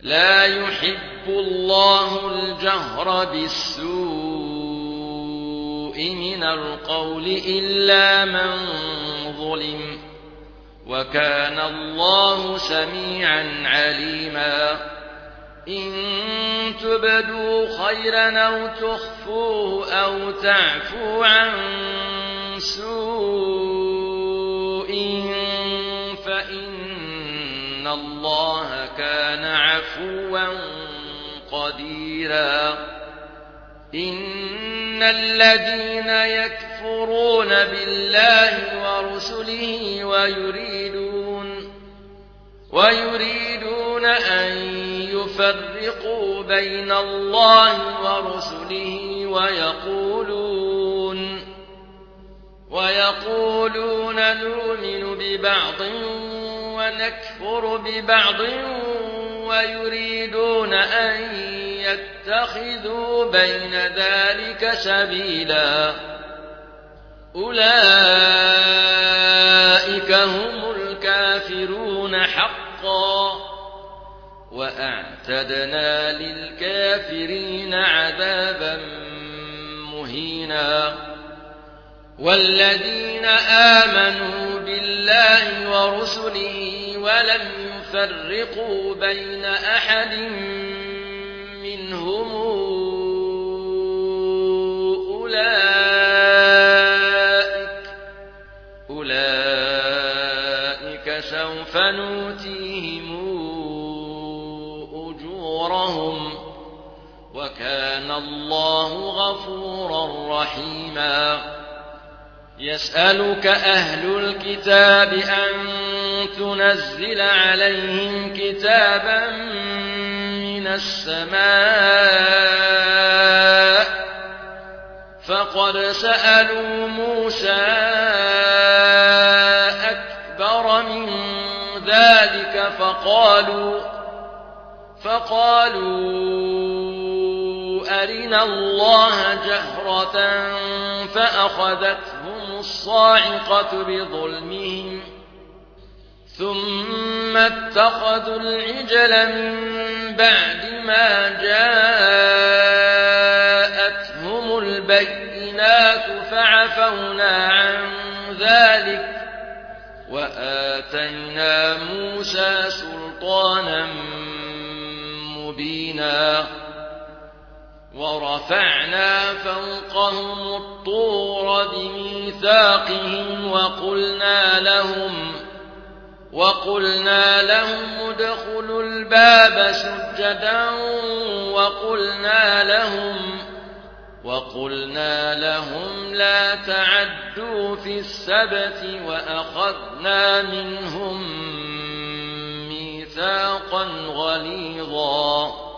لا يحب الله الجهر بالسوء من القول إلا من ظلم وكان الله سميعا عليما إن تبدوا خيرا أو تخفوه أو تعفو عن سوء فإن الله كان عفوا قديرا إن الذين يكفرون بالله ورسله ويريدون أن يفرقوا بين الله ورسله ويقولون نؤمن ببعض ونكفر ببعض ويريدون أن يتخذوا بين ذلك سبيلا أولئك هم الكافرون حقا وأعتدنا للكافرين عذابا مهينا والذين آمنوا بالله ورسله ولم يفرقوا بين أحد منهم أولئك سوف نؤتيهم أجورهم وكان الله غفورا رحيما يسألك أهل الكتاب أن تنزل عليهم كتابا من السماء فقد سألوا موسى أكبر من ذلك فقالوا أرنا الله جهرة فأخذتهم الصاعقة بظلمهم ثم اتخذوا العجل من بعد ما جاءتهم البينات فعفونا عن ذلك وآتينا موسى سلطانا مبينا ورفعنا فوقهم الطور بميثاقهم وقلنا لهم ادخلوا الباب سجدا وقلنا لهم لا تعدوا في السبت وأخذنا منهم ميثاقا غليظا